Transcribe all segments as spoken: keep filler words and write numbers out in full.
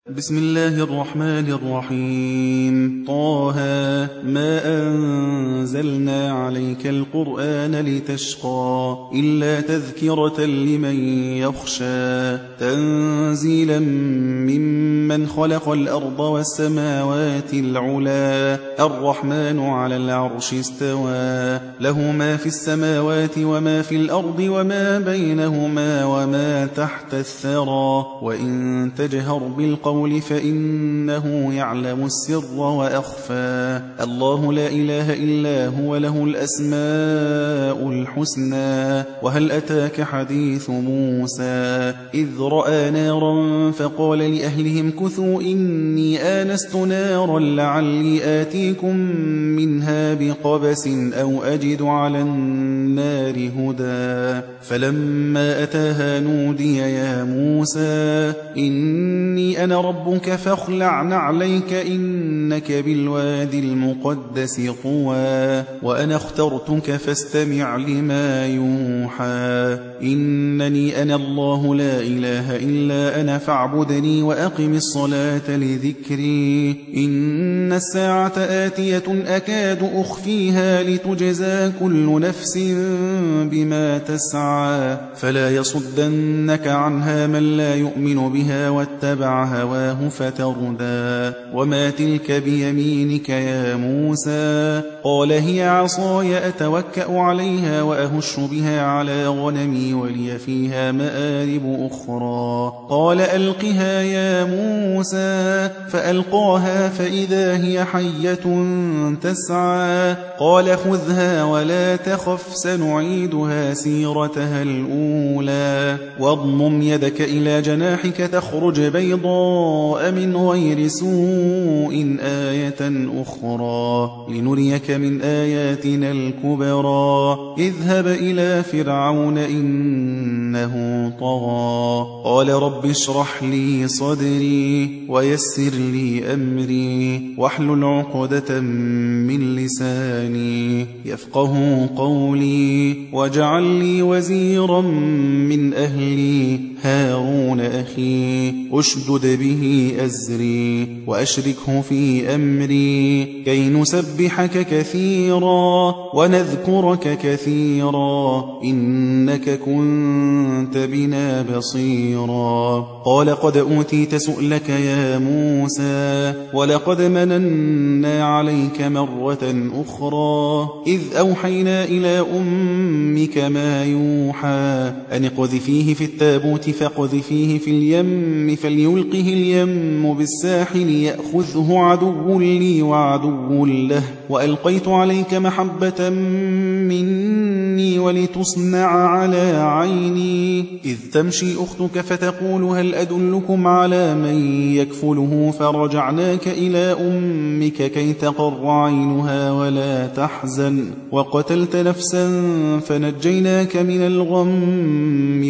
بسم الله الرحمن الرحيم. طه ما أنزلنا عليك القرآن لتشقى إلا تذكرة لمن يخشى تنزيلا ممن خلق الأرض والسماوات العلا الرحمن على العرش استوى له ما في السماوات وما في الأرض وما بينهما وما تحت الثرى وإن تجهر بالقول فإنه يعلم السر وأخفى الله لا إله إلا هو له الأسماء الحسنى. وهل أتاك حديث موسى إذ رأى نارا فقال لأهلهم كثوا إني آنست نارا لعلي آتيكم منها بقبس أو أجد على النار هدى فلما أتاها نودي يا موسى إني أنا ربك فاخلع نعليك إنك بالوادي المقدس طوى وأنا اخترتك فاستمع لما يوحى إنني أنا الله لا إله إلا أنا فاعبدني وأقم الصلاة لذكري إن الساعة آتية أكاد أخفيها لتجزى كل نفس بما تسعى فلا يصدنك عنها من لا يؤمن بها واتبع هواه فتردى وما تلك بيمينك يا موسى قال هي عصاي أتوكأ عليها وأهش بها على غنمي ولي فيها مآرب أخرى قال ألقها يا موسى فألقاها فإذا هي حية تسعى قال خذها ولا تخف سنعيدها سيرتها الأولى واضمم يدك إلى جناحك تخرج بيضاء من غير سوء آية أخرى لنريك من آياتنا الكبرى اذهب إلى فرعون إنه طغى قال رب اشرح لي صدري ويسر لي أمري واحلل عقدة من لساني يفقه قولي واجعل لي وزيرا من أهلي هارون أخي أشدد به أزري وأشركه في أمري كي نسبحك كثيرا ونذكرك كثيرا إنك كنت بنا بصيرا قال قد أوتيت سؤلك يا موسى ولقد مننا عليك مرة أخرى إذ أوحينا إلى أمك ما يوحى أن اقذفيه في التابوت فاقذفيه في اليم فليلقه اليم بالساحل يأخذه عدو لي وعدو له وألقيت عليك محبة مني ولتصنع على عيني إذ تمشي أختك فتقول هل أدلكم على من يكفله فرجعناك إلى أمك كي تقر عينها ولا تحزن وقتلت نفسا فنجيناك من الغم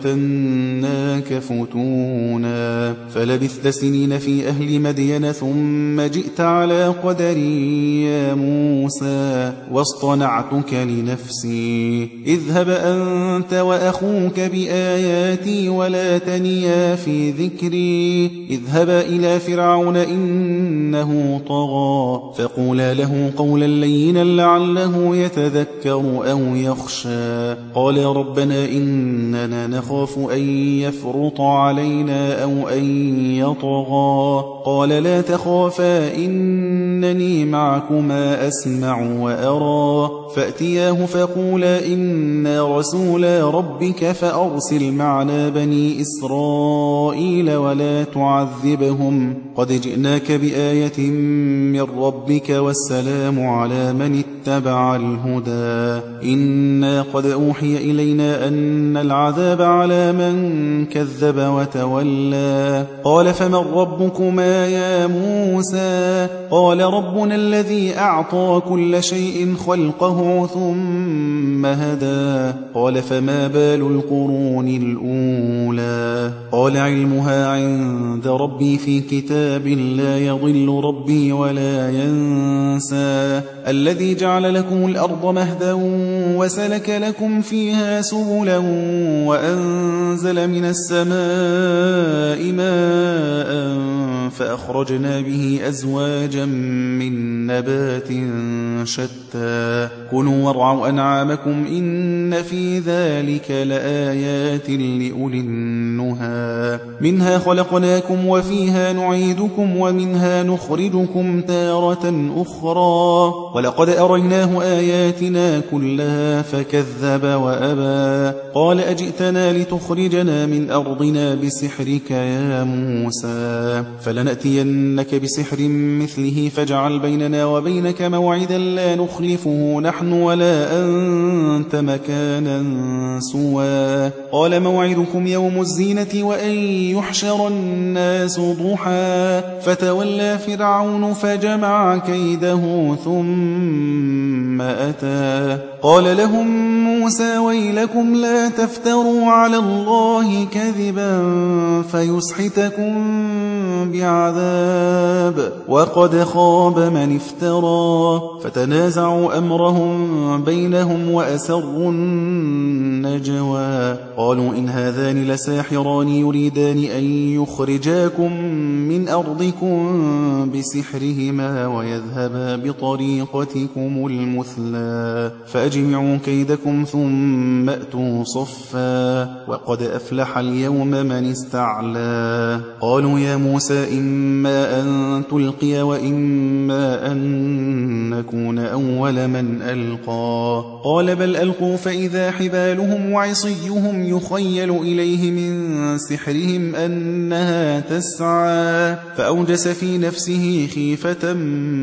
وفتناك فتونا فلبثت سنين في أهل مدين ثم جئت على قدري يا موسى واصطنعتك لنفسي اذهب أنت وأخوك بآياتي ولا تنيا في ذكري اذهبا إلى فرعون إنه طغى فقولا له قولا لينا لعله يتذكر أو يخشى قال ربنا إننا نخاف أن يفرط علينا أو أن يطغى قال لا تخافا إنني معكما أسمع وأرى فأتياه فقولا إنا رسولا ربك فأرسل معنا بني إسرائيل ولا تعذبهم قد جئناك بآية من ربك والسلام على من اتبع الهدى إنا قد أوحي إلينا أن العذاب على من كذب وتولى قال فمن ربكما يا موسى قال ربنا الذي أعطى كل شيء خلقه ثم هدى قال فما بال القرون الأولى قال علمها عند ربي في كتاب لا يضل ربي ولا ينسى الذي جعل لكم الأرض مهدا وسلك لكم فيها سبلا وأنزل من السماء ماء فأخرجنا به أزواجا من نبات شتى كلوا وارعوا أنعامكم إن في ذلك لآيات لأولي النهى منها خلقناكم وفيها نعيدكم ومنها نخرجكم تارة أخرى ولقد أريناه آياتنا كلها فكذب وأبى قال أجئتنا لتخرجنا من أرضنا بسحرك يا موسى فلنأتينك بسحر مثله فاجعل بيننا وبينك موعدا لا نخلفه نحن ولا أنت مكانا سوى قال موعدكم يوم الزينة وأن يحشر الناس ضحى فتولى فرعون فجمع كيده ثم أتى قال لهم موسى ويلكم لا تفتروا على الله كذبا فيسحتكم بعذاب وقد خاب من افترى فتنازعوا أمرهم بينهم وأسروا النجوى قالوا إن هذان لساحران يريدان أن يخرجاكم من أرضكم بسحرهما ويذهبا بطريقتكم المثلى فأجمعوا كيدكم ثم أتوا صفا وقد أفلح اليوم من استعلى قالوا يا موسى إما أن تلقي وإما أن نكون أول من ألقى قال بل ألقوا فإذا حبالهم وعصيهم يخيل إليه من سحرهم أنها تسعى فأوجس في نفسه خيفة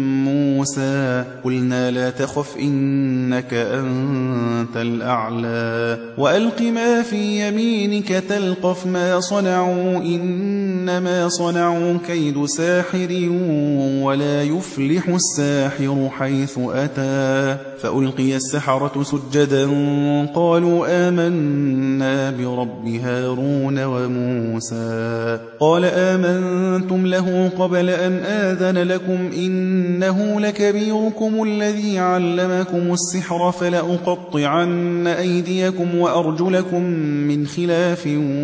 موسى قلنا لا تخف إنك أنت الأعلى وألق ما في يمينك تلقف ما صنعوا إنما صنعوا كيد ساحر ولا يفلح الساحر حيث أتى فألقي السحرة سجدا قالوا آمنا برب هارون وموسى قال آمنتم له قبل أن آذن لكم إنه لكبيركم الذي علمكم السحر فلأقطعن أيديكم وأرجلكم من خلاف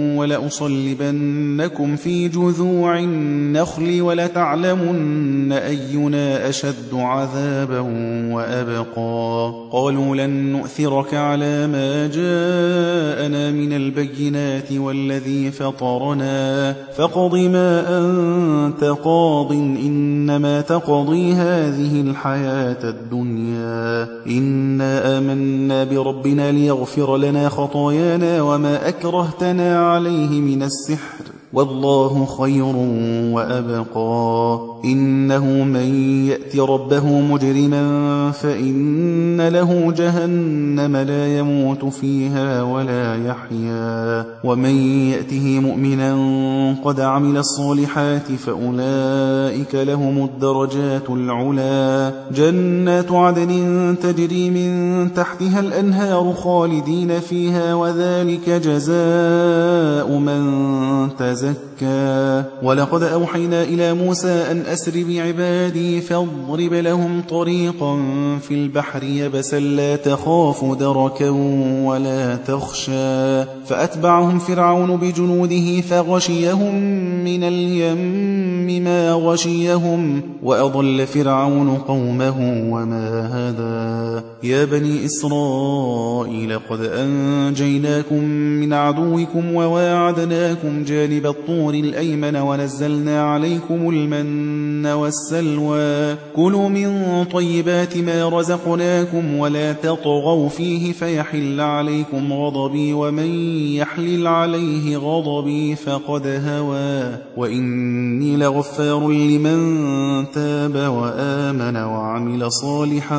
ولأصلبنكم في جذوع النخل ولتعلمن أينا أشد عذابا وأبقى قالوا لن نؤثرك على ما جاءنا من البينات والذي فطرنا فاقض ما أنت قاض إنما تقضي هذه الحياة الدنيا إنا آمنا بربنا ليغفر لنا خطايانا وما أكرهتنا عليه من السحر والله خير وأبقى إنه من يأت ربه مجرما فإن له جهنم لا يموت فيها ولا يحيا ومن يأته مؤمنا قد عمل الصالحات فأولئك لهم الدرجات العلا جنات عدن تجري من تحتها الأنهار خالدين فيها وذلك جزاء من تزكى ولقد أوحينا إلى موسى أن أسر بعبادي فاضرب لهم طريقا في البحر يبسا لا تخاف دركا ولا تخشى فأتبعهم فرعون بجنوده فغشيهم من اليم ما غشيهم وأضل فرعون قومه وما هدى يا بني إسرائيل قد أنجيناكم من عدوكم وواعدناكم جانب الطور الأيمن ونزلنا عليكم المن والسلوى كلوا من طيبات ما رزقناكم ولا تطغوا فيه فيحل عليكم غضبي ومن يحلل عليه غضبي فقد هوى وإني لغفار لمن تاب وآمن وعمل صالحا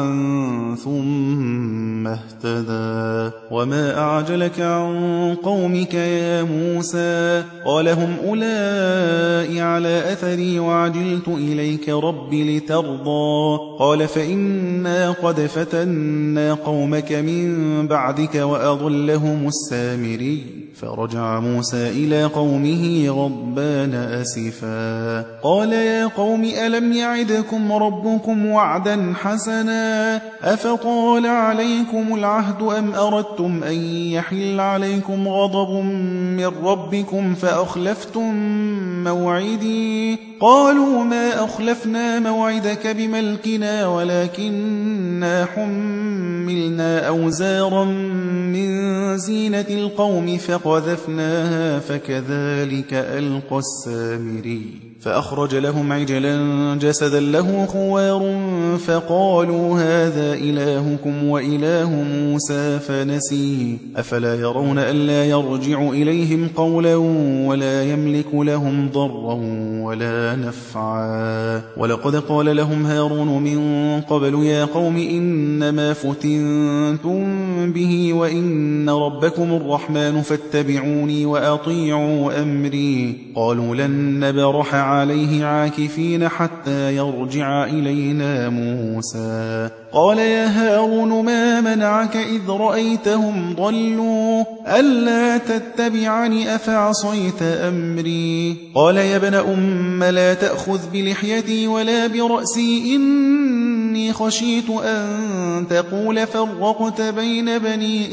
ثم اهتدى وما أعجلك عن قومك يا موسى قال هم أولئك على أثري وعجلت إليك ربي لترضى قال فإنا قد فتنا قومك من بعدك وأضلهم السامري فرجع موسى إلى قومه غضبان أسفا قال يا قوم ألم يعدكم ربكم وعدا حسنا أفطال عليكم عليكم العهد أم أردتم أن يحل عليكم غضب من ربكم فأخلفتم موعدي؟ قالوا ما أخلفنا موعدك بملكنا ولكننا حملنا أوزارا من زينة القوم فقذفناها فكذلك ألقى السامري فأخرج لهم عجلا جسدا له خوار فقالوا هذا إلهكم وإله موسى فنسي أفلا يرون ألا يرجع إليهم قولا ولا يملك لهم ضرا ولا نفعا ولقد قال لهم هارون من قبل يا قوم إنما فتنتم به وإن ربكم الرحمن فاتبعوني وأطيعوا أمري قالوا لن نبرح عليه عاكفين حتى يرجع إلينا موسى قال يا هارون ما منعك إذ رأيتهم ضلوا ألا تتبعني أفعصيت أمري قال يا ابن أم لا تأخذ بلحيتي ولا برأسي إني خشيت أن تقول فرقت بين بني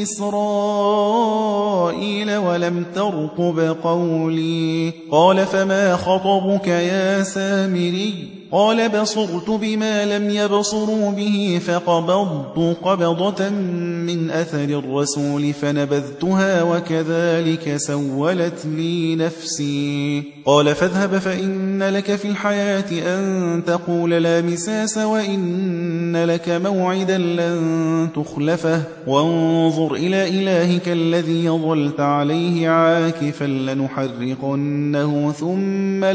إسرائيل ولم ترقب قولي قال فما خطبك يا سامري قال بصرت بما لم يبصروا به فقبضت قبضة من أثر الرسول فنبذتها وكذلك سولت لي نفسي قال فاذهب فإن لك في الحياة أن تقول لا مساس وإن لك موعدا لن تخلفه وانظر إلى إلهك الذي ظلت عليه عاكفا لنحرقنه ثم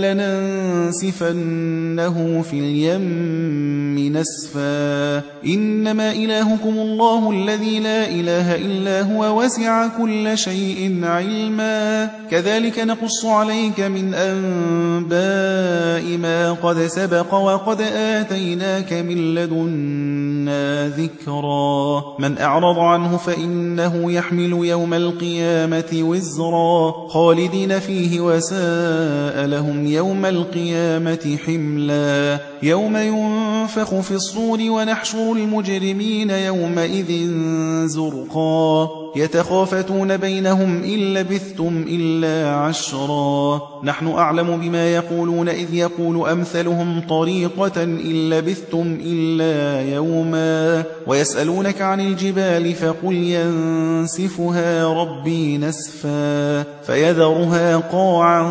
لننسفنه في اليم نسفا إنما إلهكم الله الذي لا إله إلا هو وسع كل شيء علما كذلك نقص عليك من أنباء ما قد سبق وقد آتيناك من لدنا ذكرا من أعرض عنه فإنه يحمل يوم القيامة وزرا خالدين فيه وساء لهم يوم القيامة حملا يوم ينفخ في الصور ونحشر المجرمين يومئذ زرقا يتخافتون بينهم إن لبثتم إلا عشرا نحن أعلم بما يقولون إذ يقول أمثلهم طريقة إن لبثتم إلا يوما ويسألونك عن الجبال فقل ينسفها ربي نسفا فيذرها قاعا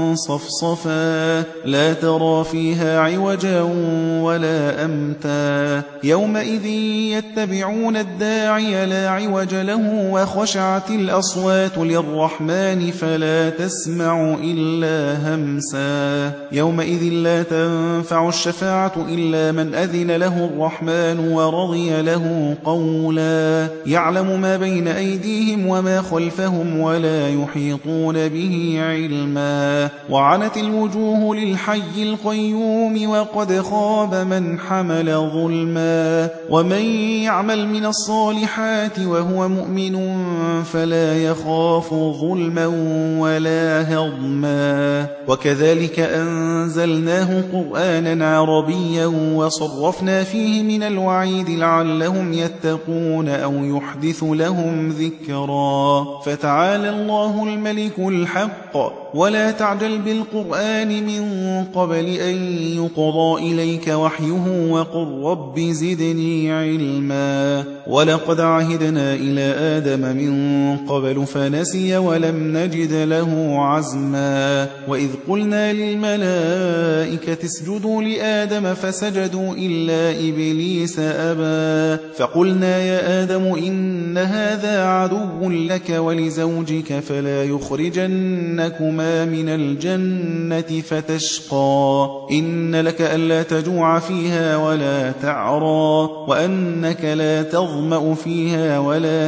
صفصفا لا ترى فيها عوجا ولا أمتا يومئذ يتبعون الداعي لا عوج له وخشعت الأصوات للرحمن فلا تسمع إلا همسا يومئذ لا تنفع الشفاعة إلا من أذن له الرحمن ورضي له قولا يعلم ما بين أيديهم وما خلفهم ولا يحيطون به علما وعنت الوجوه للحي القيوم وقد خاب من حمل ظلما ومن يعمل من الصالحات وهو مؤمن فلا يخاف ظلما ولا هضما وكذلك أنزلناه قرآنا عربيا وصرفنا فيه من الوعيد لعلهم يتقون أو يحدث لهم ذكرا فتعالى الله الملك الحق ولا تعجل بالقرآن من قبل أن يقضى إليك وحيه وقل رب زدني علما ولقد عهدنا إلى آدم من قبل فنسي ولم نجد له عزما وإذ قلنا للملائكة اسجدوا لآدم فسجدوا إلا إبليس أبى فقلنا يا آدم إن هذا عدو لك ولزوجك فلا يخرجنكما من الجنة فتشقى إن لك ألا تجوع فيها ولا تعرى وأنك لا تظمأ فيها ولا تضحى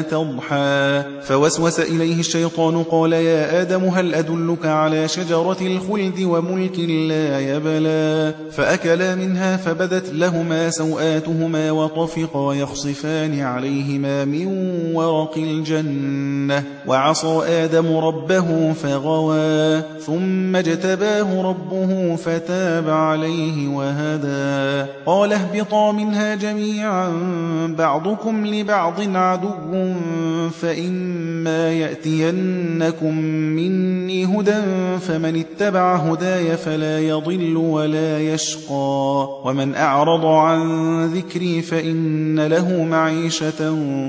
أوحى فوسوس إليه الشيطان قال يا آدم هل أدلك على شجرة الخلد وملك لا يبلى فأكلا منها فبدت لهما سوآتهما وطفقا يخصفان عليهما من ورق الجنة وعصى آدم ربه فغوى ثم اجتباه ربه فتاب عليه وهدى قال اهبطا منها جميعا بعضكم لبعض عدو فإما يأتينكم مني هدى فمن اتبع هداي فلا يضل ولا يشقى ومن أعرض عن ذكري فإن له معيشة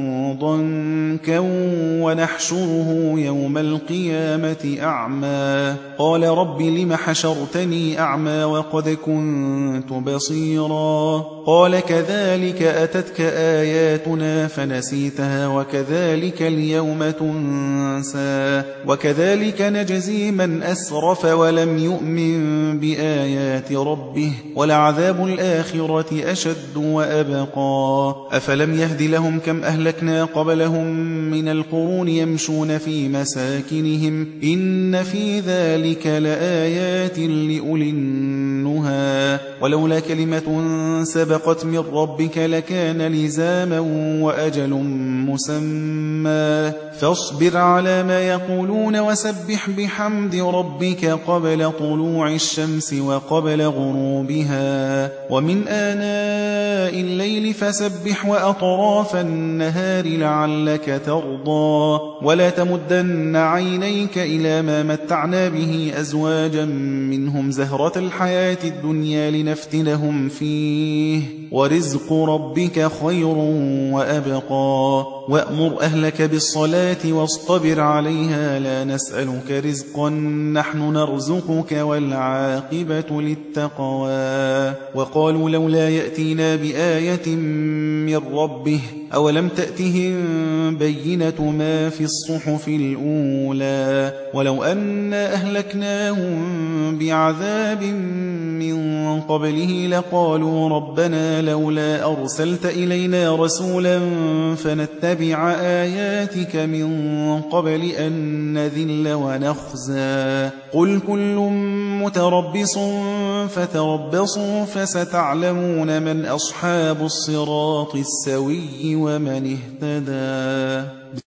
ضنكا ونحشره يوم القيامة أعمى قال رب لم حشرتني أعمى وقد كنت بصيرا قال كذلك أتتك آياتنا فنسيتها وكذلك اليوم تنسى وكذلك نجزي من أسرف ولم يؤمن بآيات ربه ولعذاب الآخرة أشد وأبقى أفلم يهد لهم كم أهلكنا قبلهم من القرون يمشون في مساكنهم إن في ذلك لآيات لأولي النهى ولولا كلمة سبقت من ربك لكان لزاما وأجل مسمى فاصبر على ما يقولون وسبح بحمد ربك قبل طلوع الشمس وقبل غروبها ومن آناء الليل فسبح وأطراف النهار لعلك ترضى ولا تمدن عينيك إلى ما متعنا به أزواجا منهم زهرة الحياة الدنيا لنفتنهم فيه ورزق ربك خير وأبقى وأمر أهلك بالصلاة واصطبر عليها لا نسألك رزقا نحن نرزقك والعاقبة للتقوى وقالوا لولا يأتينا بآية من ربه أولم تأتهم بينة ما في الصحف الأولى ولو أنا أهلكناهم بعذاب من قبله لقالوا ربنا لولا أرسلت إلينا رسولا فنتبع آياتك من قبل أن نذل ونخزى قل كل متربص فتربصوا فستعلمون من أصحاب الصراط السوي ومن اهتدى.